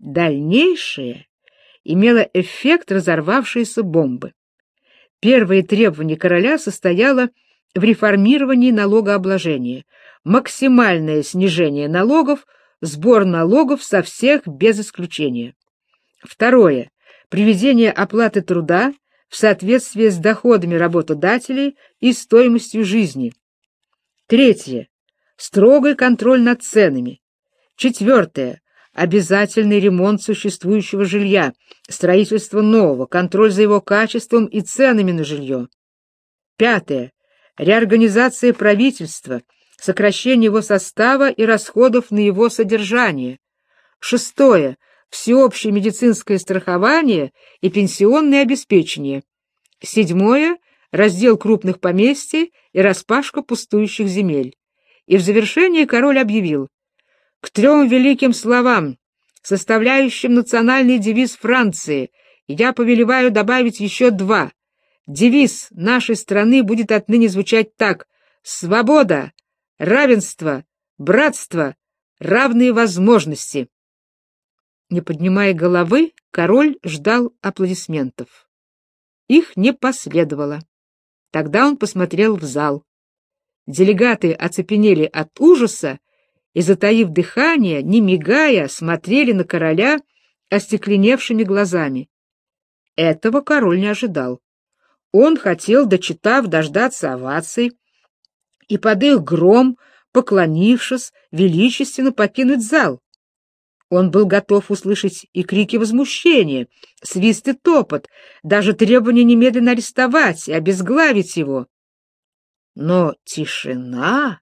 Дальнейшее имело эффект разорвавшейся бомбы. Первое требование короля состояло в реформировании налогообложения, максимальное снижение налогов, сбор налогов со всех без исключения. Второе — приведение оплаты труда в соответствии с доходами работодателей и стоимостью жизни. Третье — строгий контроль над ценами. Четвертое — обязательный ремонт существующего жилья, строительство нового, контроль за его качеством и ценами на жилье. Пятое — реорганизация правительства, сокращение его состава и расходов на его содержание. Шестое — всеобщее медицинское страхование и пенсионное обеспечение. Седьмое — раздел крупных поместий и распашка пустующих земель. И в завершение король объявил: к 3 великим словам, составляющим национальный девиз Франции, я повелеваю добавить еще 2. Девиз нашей страны будет отныне звучать так: свобода, равенство, братство, равные возможности. Не поднимая головы, король ждал аплодисментов. Их не последовало. Тогда он посмотрел в зал. Делегаты оцепенели от ужаса и, затаив дыхание, не мигая, смотрели на короля остекленевшими глазами. Этого король не ожидал. Он хотел, дочитав, дождаться оваций и под их гром, поклонившись, величественно покинуть зал. Он был готов услышать и крики возмущения, свист и топот, даже требование немедленно арестовать и обезглавить его. Но тишина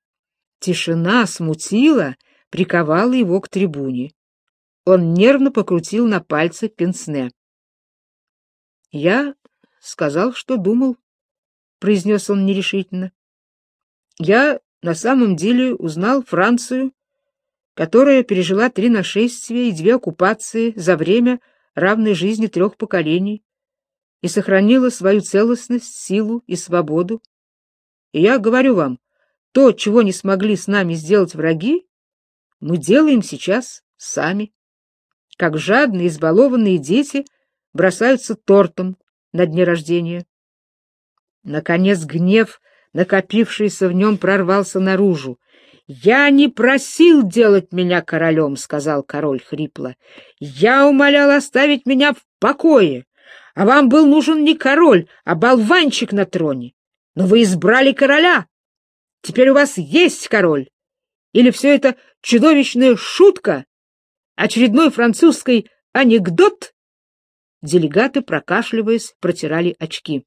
смутила, приковала его к трибуне. Он нервно покрутил на пальце пенсне. «Я сказал, что думал», — произнес он нерешительно. «Я на самом деле узнал Францию, которая пережила 3 нашествия и 2 оккупации за время равной жизни 3 поколений и сохранила свою целостность, силу и свободу. И я говорю вам, то, чего не смогли с нами сделать враги, мы делаем сейчас сами. Как жадные, избалованные дети бросаются тортом на дне рождения». Наконец гнев, накопившийся в нем, прорвался наружу. «Я не просил делать меня королем», — сказал король хрипло. «Я умолял оставить меня в покое, а вам был нужен не король, а болванчик на троне. Но вы избрали короля. Теперь у вас есть король. Или все это чудовищная шутка? Очередной французский анекдот?» Делегаты, прокашливаясь, протирали очки.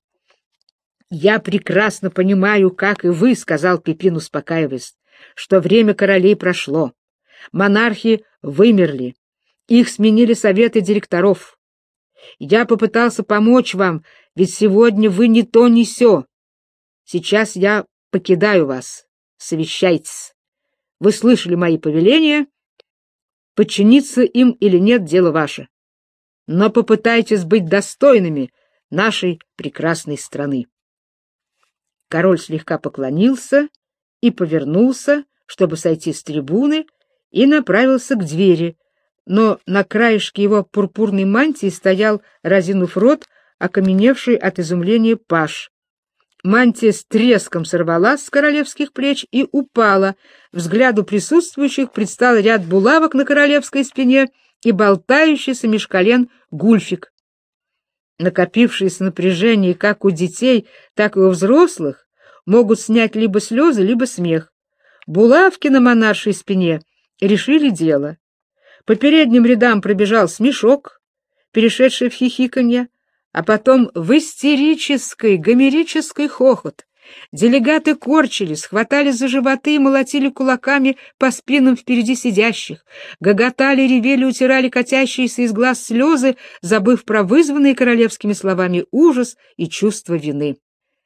«Я прекрасно понимаю, как и вы», — сказал Пипин, успокаиваясь, «что время королей прошло. Монархи вымерли. Их сменили советы директоров. Я попытался помочь вам, ведь сегодня вы ни то ни сё. Сейчас я покидаю вас. Совещайтесь. Вы слышали мои повеления. Подчиниться им или нет — дело ваше. Но попытайтесь быть достойными нашей прекрасной страны». Король слегка поклонился и повернулся, чтобы сойти с трибуны, и направился к двери, но на краешке его пурпурной мантии стоял, разинув рот, окаменевший от изумления паж. Мантия с треском сорвалась с королевских плеч и упала. Взгляду присутствующих предстал ряд булавок на королевской спине и болтающийся меж колен гульфик. Накопившееся напряжение как у детей, так и у взрослых могут снять либо слезы, либо смех. Булавки на монаршей спине решили дело. По передним рядам пробежал смешок, перешедший в хихиканье, а потом в истерический, гомерический хохот. Делегаты корчились, хватались за животы и молотили кулаками по спинам впереди сидящих, гоготали, ревели, утирали катящиеся из глаз слезы, забыв про вызванные королевскими словами ужас и чувство вины.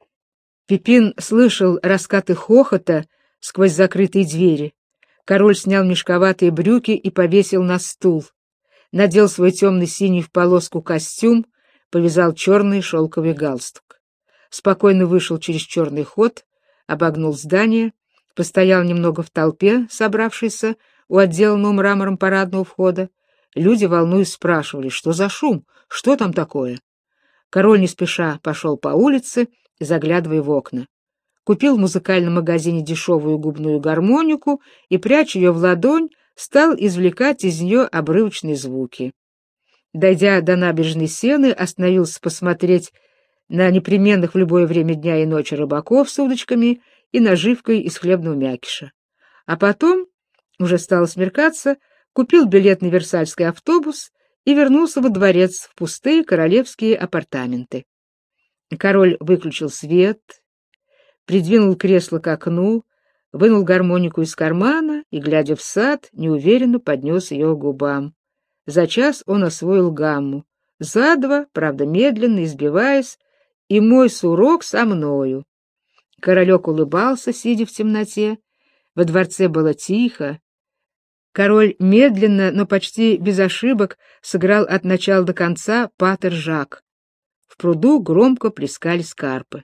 Пипин слышал раскаты хохота сквозь закрытые двери. Король снял мешковатые брюки и повесил на стул. Надел свой темно-синий в полоску костюм, повязал черный шелковый галстук. Спокойно вышел через черный ход, обогнул здание, постоял немного в толпе, собравшейся у отделанного мрамором парадного входа, Люди, волнуясь, спрашивали, что за шум, что там такое. Король не спеша пошел по улице, заглядывая в окна. Купил в музыкальном магазине дешевую губную гармонику и, пряча ее в ладонь, стал извлекать из нее обрывочные звуки. Дойдя до набережной Сены, остановился посмотреть на непременных в любое время дня и ночи рыбаков с удочками и наживкой из хлебного мякиша. А потом, уже стало смеркаться, купил билет на Версальский автобус и вернулся во дворец в пустые королевские апартаменты. Король выключил свет, придвинул кресло к окну, вынул гармонику из кармана и, глядя в сад, неуверенно поднес ее к губам. За час он освоил гамму, за два, правда, медленно, избиваясь, и мой сурок со мною. Королек улыбался, сидя в темноте. Во дворце было тихо. Король медленно, но почти без ошибок сыграл от начала до конца «Патер Жак». В пруду громко плескались карпы.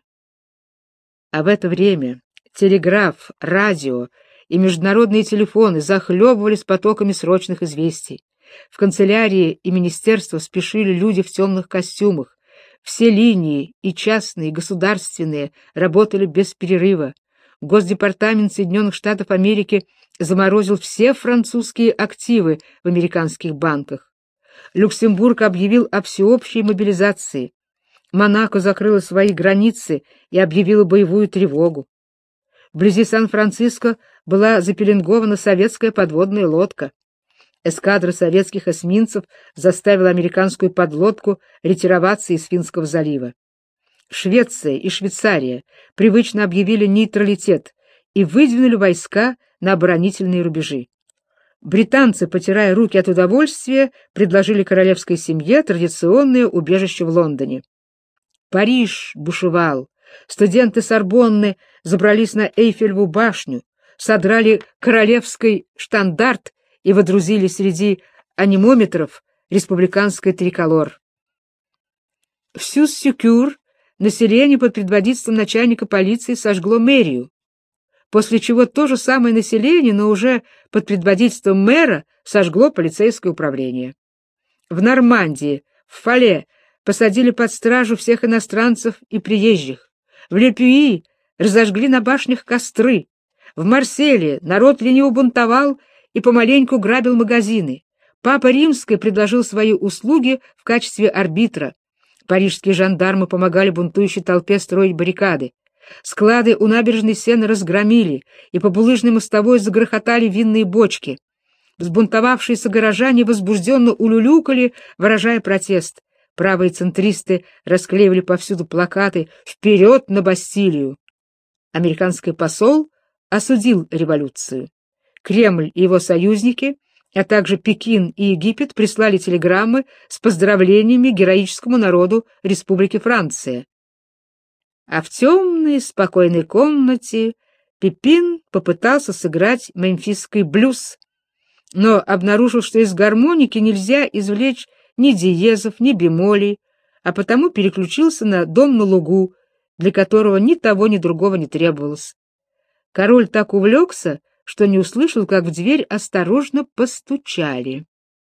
А в это время телеграф, радио и международные телефоны захлебывались потоками срочных известий. В канцелярии и министерство спешили люди в темных костюмах. Все линии, и частные, и государственные, работали без перерыва. Госдепартамент Соединенных Штатов Америки заморозил все французские активы в американских банках. Люксембург объявил о всеобщей мобилизации. Монако закрыла свои границы и объявила боевую тревогу. Вблизи Сан-Франциско была запеленгована советская подводная лодка. Эскадра советских эсминцев заставила американскую подлодку ретироваться из Финского залива. Швеция и Швейцария привычно объявили нейтралитет и выдвинули войска на оборонительные рубежи. Британцы, потирая руки от удовольствия, предложили королевской семье традиционное убежище в Лондоне. Париж бушевал. Студенты Сорбонны забрались на Эйфелеву башню, содрали королевский штандарт и водрузили среди анемометров республиканский триколор. В Сюз-Сюкюр население под предводительством начальника полиции сожгло мэрию, после чего то же самое население, но уже под предводительством мэра, сожгло полицейское управление. В Нормандии, в Фале посадили под стражу всех иностранцев и приезжих. В Ле-Пюи разожгли на башнях костры. В Марселе народ лениво бунтовал и помаленьку грабил магазины. Папа Римский предложил свои услуги в качестве арбитра. Парижские жандармы помогали бунтующей толпе строить баррикады. Склады у набережной Сены разгромили, и по булыжной мостовой загрохотали винные бочки. Взбунтовавшиеся горожане возбужденно улюлюкали, выражая протест. Правые центристы расклеивали повсюду плакаты «Вперед на Бастилию!». Американский посол осудил революцию. Кремль и его союзники, а также Пекин и Египет прислали телеграммы с поздравлениями героическому народу Республики Франция. А в темной, спокойной комнате Пипин попытался сыграть мемфисский блюз, но обнаружил, что из гармоники нельзя извлечь ни диезов, ни бемолей, а потому переключился на «Дом на лугу», для которого ни того, ни другого не требовалось. Король так увлекся, что не услышал, как в дверь осторожно постучали.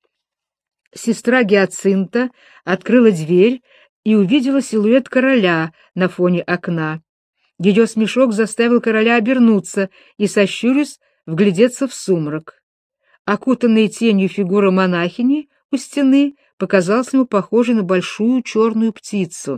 Сестра Гиацинта открыла дверь и увидела силуэт короля на фоне окна. Ее смешок заставил короля обернуться и, сощурясь, вглядеться в сумрак. Окутанная тенью фигура монахини у стены показалась ему похожей на большую черную птицу.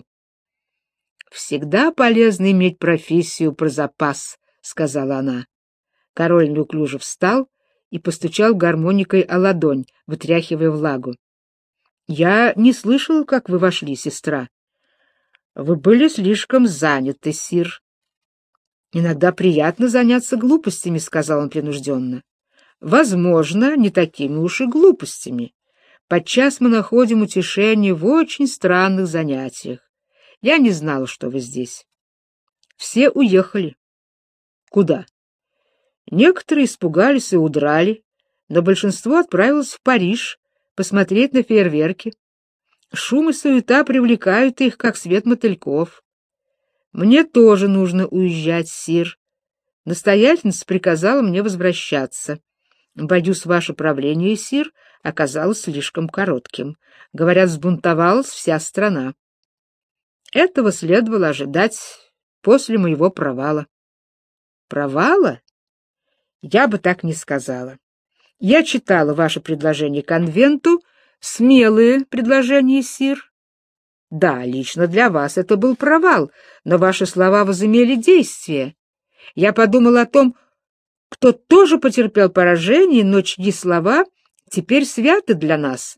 «Всегда полезно иметь профессию про запас», — сказала она. Король неуклюже встал и постучал гармоникой о ладонь, вытряхивая влагу. «Я не слышал, как вы вошли, сестра». «Вы были слишком заняты, сир». «Иногда приятно заняться глупостями», — сказал он принужденно. «Возможно, не такими уж и глупостями. Подчас мы находим утешение в очень странных занятиях. Я не знала, что вы здесь». «Все уехали». «Куда?» «Некоторые испугались и удрали, но большинство отправилось в Париж посмотреть на фейерверки. Шум и суета привлекают их, как свет мотыльков. Мне тоже нужно уезжать, сир. Настоятельница приказала мне возвращаться. Боюсь, ваше правление, сир, оказалось слишком коротким. Говорят, взбунтовалась вся страна. Этого следовало ожидать после моего провала. Провала? Я бы так не сказала. Я читала ваше предложение конвенту, смелые предложения, сир. Да, лично для вас это был провал, но ваши слова возымели действие. Я подумал о том, кто тоже потерпел поражение, но чьи слова теперь святы для нас.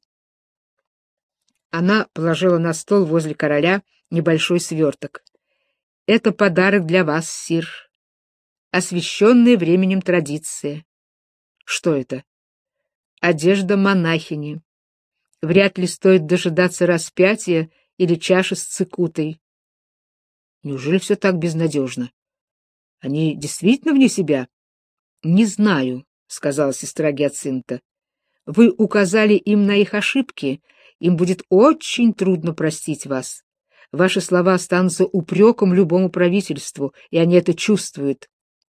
Она положила на стол возле короля небольшой сверток. Это подарок для вас, сир. Освященная временем традиция. Что это? Одежда монахини. Вряд ли стоит дожидаться распятия или чаши с цикутой. Неужели все так безнадежно? Они действительно вне себя? Не знаю, сказала сестра Гиацинта. Вы указали им на их ошибки, им будет очень трудно простить вас. Ваши слова останутся упреком любому правительству, и они это чувствуют.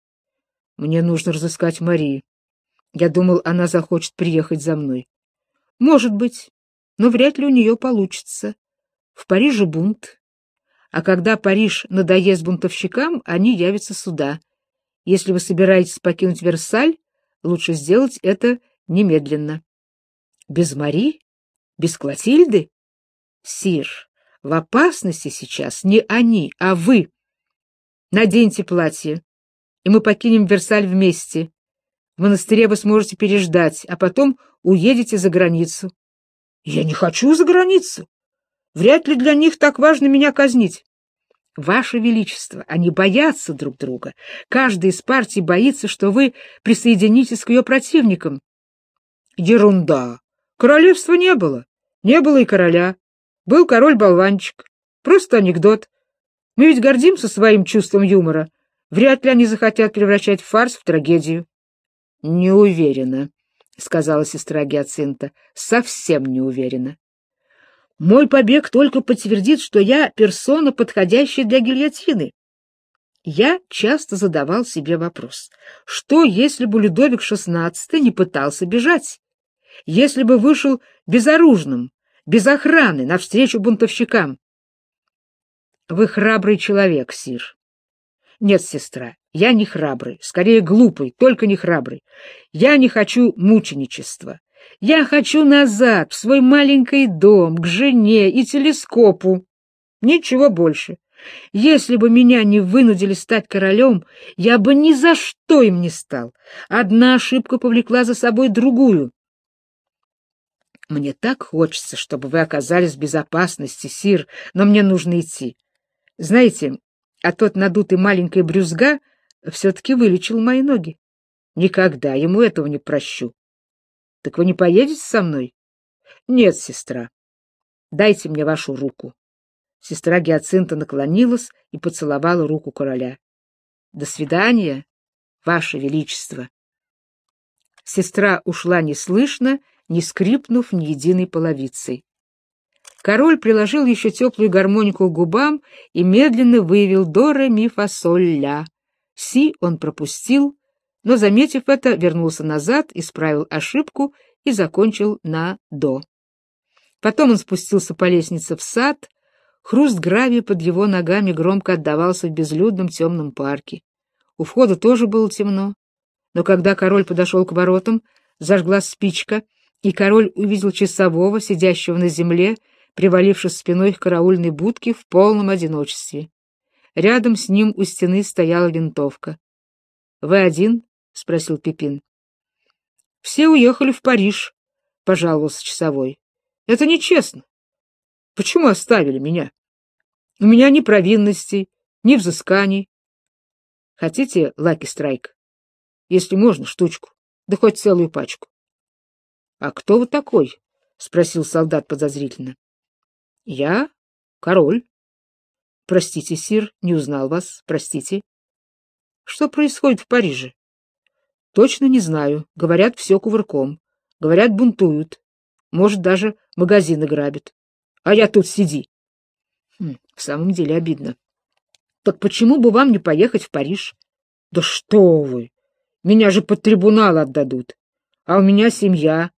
Мне нужно разыскать Мари. Я думал, она захочет приехать за мной. Может быть, но вряд ли у нее получится. В Париже бунт. А когда Париж надоест бунтовщикам, они явятся сюда. Если вы собираетесь покинуть Версаль, лучше сделать это немедленно. Без Мари? Без Клотильды? Сир, в опасности сейчас не они, а вы. Наденьте платье, и мы покинем Версаль вместе. В монастыре вы сможете переждать, а потом уедете за границу. Я не хочу за границу. Вряд ли для них так важно меня казнить. Ваше Величество, они боятся друг друга. Каждый из партий боится, что вы присоединитесь к ее противникам. Ерунда. Королевства не было. Не было и короля. Был король-болванчик. Просто анекдот. Мы ведь гордимся своим чувством юмора. Вряд ли они захотят превращать фарс в трагедию. — Не уверена, — сказала сестра Гиацинта. — Совсем не уверена. Мой побег только подтвердит, что я персона, подходящая для гильотины. Я часто задавал себе вопрос, что если бы Людовик XVI не пытался бежать? Если бы вышел безоружным, без охраны, навстречу бунтовщикам? Вы храбрый человек, сир. Нет, сестра, я не храбрый, скорее глупый, только не храбрый. Я не хочу мученичества. Я хочу назад, в свой маленький дом, к жене и телескопу. Ничего больше. Если бы меня не вынудили стать королем, я бы ни за что им не стал. Одна ошибка повлекла за собой другую. Мне так хочется, чтобы вы оказались в безопасности, сир, но мне нужно идти. Знаете, а тот надутый маленький брюзга все-таки вылечил мои ноги. Никогда ему этого не прощу. Так вы не поедете со мной? Нет, сестра. Дайте мне вашу руку. Сестра Гиацинта наклонилась и поцеловала руку короля. До свидания, ваше величество. Сестра ушла неслышно, не скрипнув ни единой половицей. Король приложил еще теплую гармонику к губам и медленно вывел до ре ми фа соль ля. Си он пропустил, но, заметив это, вернулся назад, исправил ошибку и закончил на до. Потом он спустился по лестнице в сад, хруст гравия под его ногами громко отдавался в безлюдном темном парке. У входа тоже было темно, но когда король подошел к воротам, зажглась спичка, и король увидел часового, сидящего на земле, привалившись спиной к караульной будке в полном одиночестве. Рядом с ним у стены стояла винтовка. — Вы один? — спросил Пипин. — Все уехали в Париж, — пожаловался часовой. — Это нечестно. Почему оставили меня? У меня ни провинностей, ни взысканий. Хотите лаки-страйк? Если можно, штучку, да хоть целую пачку. — А кто вы такой? — спросил солдат подозрительно. — Я король. — Простите, сир, не узнал вас, простите. — Что происходит в Париже? — Точно не знаю. Говорят, все кувырком. Говорят, бунтуют. Может, даже магазины грабят. А я тут сиди. В самом деле обидно. Так почему бы вам не поехать в Париж? Да что вы! Меня же под трибунал отдадут. А у меня семья.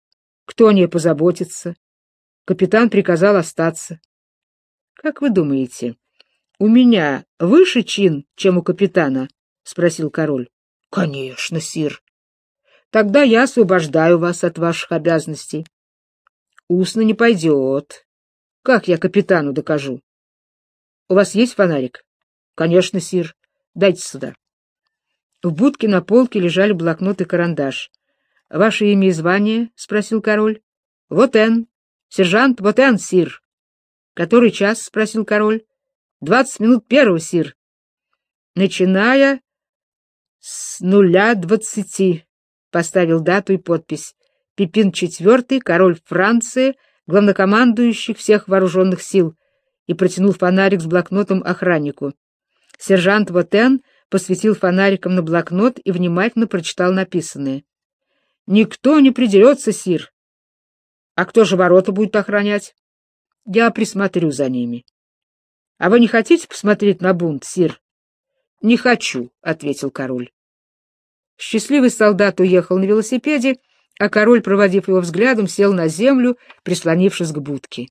Кто о ней позаботится? Капитан приказал остаться. Как вы думаете, у меня выше чин, чем у капитана? Спросил король. Конечно, сир. Тогда я освобождаю вас от ваших обязанностей. Устно не пойдет. Как я капитану докажу? У вас есть фонарик? Конечно, сир. Дайте сюда. В будке на полке лежали блокнот и карандаш. Ваше имя и звание? Спросил король. Вотен. Сержант Вотен, сир. Который час? Спросил король. 20 минут первого, сир. Начиная с 0:20. Поставил дату и подпись. Пипин IV, король Франции, главнокомандующий всех вооруженных сил, и протянул фонарик с блокнотом охраннику. Сержант Вотен посветил фонариком на блокнот и внимательно прочитал написанное. «Никто не придерется, сир». «А кто же ворота будет охранять?» «Я присмотрю за ними». «А вы не хотите посмотреть на бунт, сир?» «Не хочу», — ответил король. Счастливый солдат уехал на велосипеде, а король, проводив его взглядом, сел на землю, прислонившись к будке.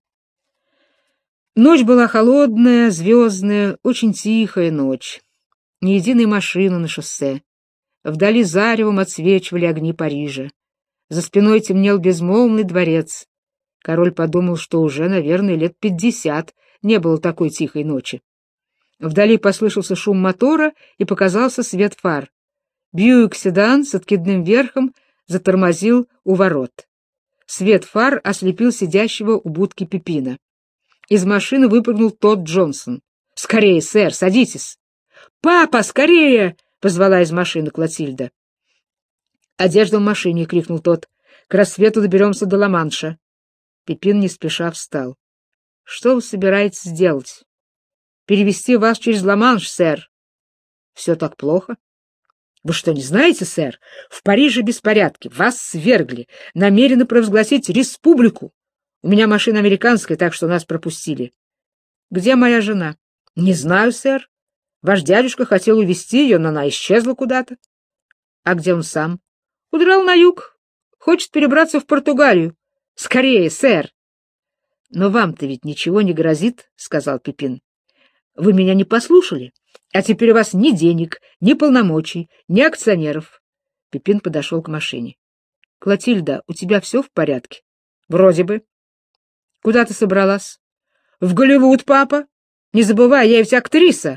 Ночь была холодная, звездная, очень тихая ночь. Ни единой машины на шоссе. Вдали заревом отсвечивали огни Парижа. За спиной темнел безмолвный дворец. Король подумал, что уже, наверное, лет 50 не было такой тихой ночи. Вдали послышался шум мотора и показался свет фар. Бьюик-седан с откидным верхом затормозил у ворот. Свет фар ослепил сидящего у будки Пипина. Из машины выпрыгнул тот Джонсон. «Скорее, сэр, садитесь!» «Папа, скорее!» — позвала из машины Клотильда. «Одежда в машине!» — крикнул тот. «К рассвету доберемся до Ла-Манша». Пипин не спеша встал. «Что вы собираетесь сделать?» «Перевести вас через Ла-Манш, сэр». «Все так плохо?» «Вы что, не знаете, сэр? В Париже беспорядки. Вас свергли. Намерены провозгласить республику. У меня машина американская, так что нас пропустили». «Где моя жена?» «Не знаю, сэр. Ваш дядюшка хотел увезти ее, но она исчезла куда-то». «А где он сам?» «Удрал на юг. Хочет перебраться в Португалию. Скорее, сэр». «Но вам-то ведь ничего не грозит», — сказал Пипин. «Вы меня не послушали, а теперь у вас ни денег, ни полномочий, ни акционеров». Пипин подошел к машине. «Клотильда, у тебя все в порядке?» «Вроде бы». «Куда ты собралась?» «В Голливуд, папа. Не забывай, я ведь актриса».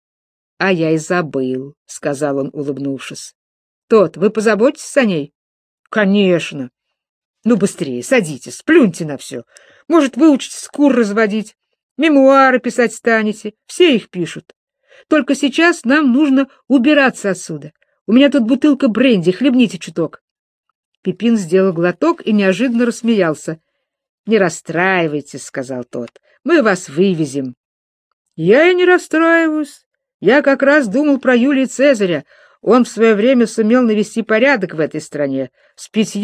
«А я и забыл», — сказал он, улыбнувшись. «Тот, вы позаботитесь о ней?» «Конечно». «Ну, быстрее, садитесь, плюньте на все. Может, выучитесь кур разводить, мемуары писать станете, все их пишут. Только сейчас нам нужно убираться отсюда. У меня тут бутылка бренди, хлебните чуток». Пипин сделал глоток и неожиданно рассмеялся. «Не расстраивайтесь», — сказал тот, — «мы вас вывезем». «Я и не расстраиваюсь. Я как раз думал про Юлия Цезаря. Он в свое время сумел навести порядок в этой стране с 5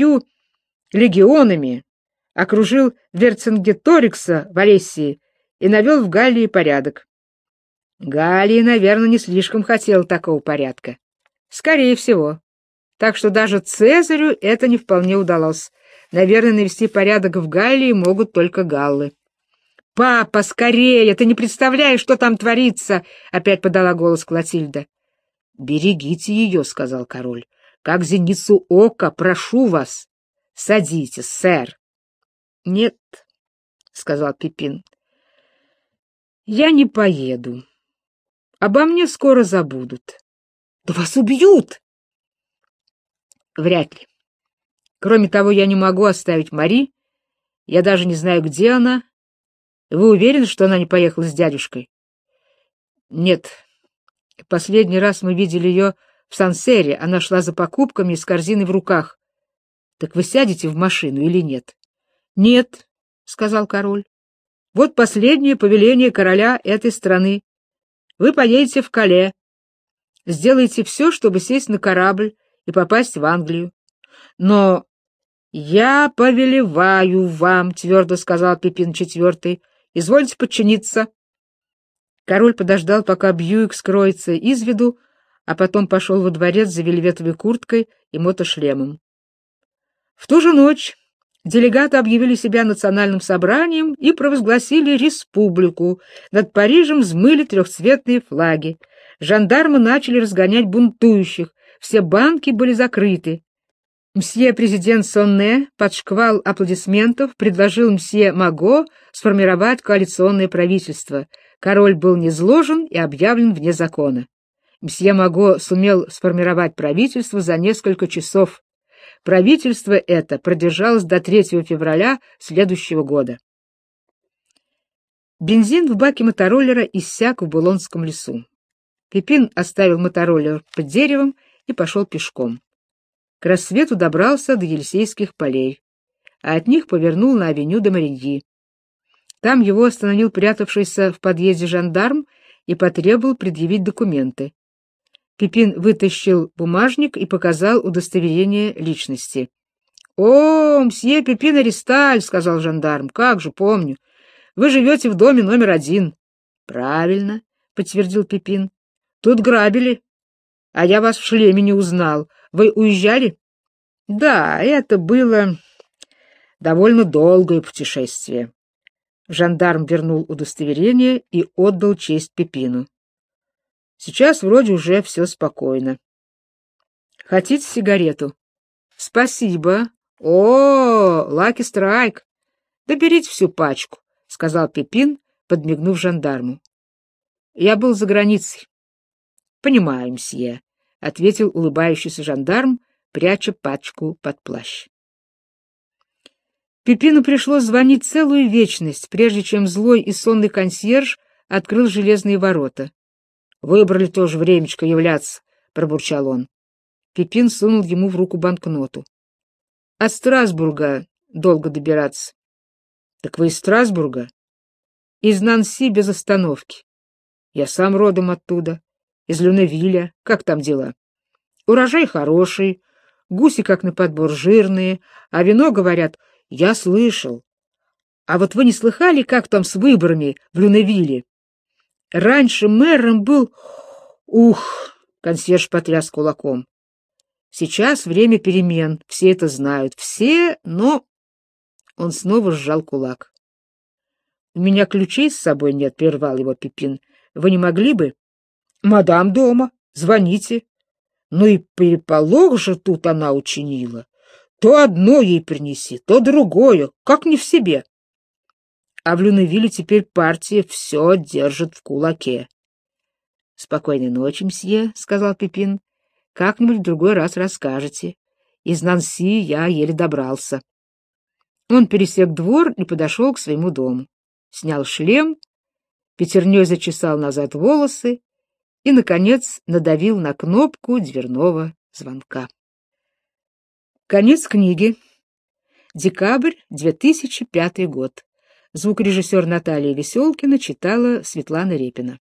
легионами, окружил Верцингеторикса в Алессии и навел в Галлии порядок. Галлий, наверное, не слишком хотел такого порядка. Скорее всего. Так что даже Цезарю это не вполне удалось. Наверное, навести порядок в Галлии могут только галлы. «Папа, скорее! Ты не представляешь, что там творится!» — опять подала голос Клотильда. «Берегите ее», — сказал король. «Как зеницу ока, прошу вас. Садитесь, сэр». «Нет», — сказал Пипин, — «я не поеду. Обо мне скоро забудут». «Да вас убьют!» «Вряд ли. Кроме того, я не могу оставить Мари. Я даже не знаю, где она. Вы уверены, что она не поехала с дядюшкой?» «Нет. Последний раз мы видели ее в Сансере. Она шла за покупками с корзиной в руках. Так вы сядете в машину или нет?» «Нет», — сказал король. «Вот последнее повеление короля этой страны. Вы поедете в Кале. Сделайте все, чтобы сесть на корабль и попасть в Англию. Но я повелеваю вам, — твердо сказал Пипин IV, — извольте подчиниться». Король подождал, пока Бьюик скроется из виду, а потом пошел во дворец за вельветовой курткой и мотошлемом. В ту же ночь Делегаты объявили себя национальным собранием и провозгласили республику. Над Парижем взмыли трехцветные флаги. Жандармы начали разгонять бунтующих. Все банки были закрыты. Мсье президент Сонне под шквал аплодисментов предложил мсье Маго сформировать коалиционное правительство. Король был низложен и объявлен вне закона. Мсье Маго сумел сформировать правительство за несколько часов. Правительство это продержалось до 3 февраля следующего года. Бензин в баке мотороллера иссяк в Булонском лесу. Пипин оставил мотороллер под деревом и пошел пешком. К рассвету добрался до Елисейских полей, а от них повернул на авеню де Мариньи. Там его остановил прятавшийся в подъезде жандарм и потребовал предъявить документы. Пипин вытащил бумажник и показал удостоверение личности. — О, мсье Пипин Аристаль, — сказал жандарм, — как же, помню. Вы живете в доме номер 1. — Правильно, — подтвердил Пипин. — Тут грабили. А я вас в шлеме не узнал. Вы уезжали? — Да, это было довольно долгое путешествие. Жандарм вернул удостоверение и отдал честь Пипину. Сейчас вроде уже все спокойно. Хотите сигарету? Спасибо. О, Lucky Strike. Да берите всю пачку, сказал Пипин, подмигнув жандарму. Я был за границей. Понимаю, мсье, ответил улыбающийся жандарм, пряча пачку под плащ. Пипину пришлось звонить целую вечность, прежде чем злой и сонный консьерж открыл железные ворота. Выбрали тоже времечко являться, пробурчал он. Пипин сунул ему в руку банкноту. От Страсбурга долго добираться. Так вы из Страсбурга? Из Нанси без остановки. Я сам родом оттуда, из Люневиля. Как там дела? Урожай хороший, гуси как на подбор жирные, а вино, говорят, я слышал. А вот вы не слыхали, как там с выборами в Люневиле? Раньше мэром был... Ух! Консьерж потряс кулаком. Сейчас время перемен, все это знают. Все, но... Он снова сжал кулак. — У меня ключей с собой нет, — прервал его Пипин. — Вы не могли бы? — Мадам дома, звоните. Ну и переполох же тут она учинила. То одно ей принеси, то другое, как не в себе. А в Люневиле теперь партия все держит в кулаке. — Спокойной ночи, мсье, — сказал Пипин. — Как-нибудь в другой раз расскажете. Из Нанси я еле добрался. Он пересек двор и подошел к своему дому. Снял шлем, пятерней зачесал назад волосы и, наконец, надавил на кнопку дверного звонка. Конец книги. Декабрь, 2005 год. Звукорежиссер Наталья Веселкина читала Светлана Репина.